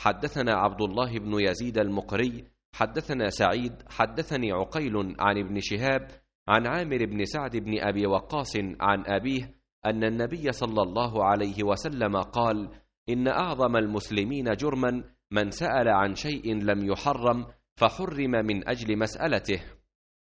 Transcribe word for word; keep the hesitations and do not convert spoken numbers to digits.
حدثنا عبد الله بن يزيد المقري حدثنا سعيد حدثني عقيل عن ابن شهاب عن عامر بن سعد بن أبي وقاص عن أبيه أن النبي صلى الله عليه وسلم قال: إن أعظم المسلمين جرما من سأل عن شيء لم يحرم فحرم من أجل مسألته.